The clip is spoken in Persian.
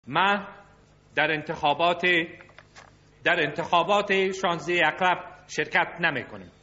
ما در انتخابات 16 اغلب شرکت نمی کنیم.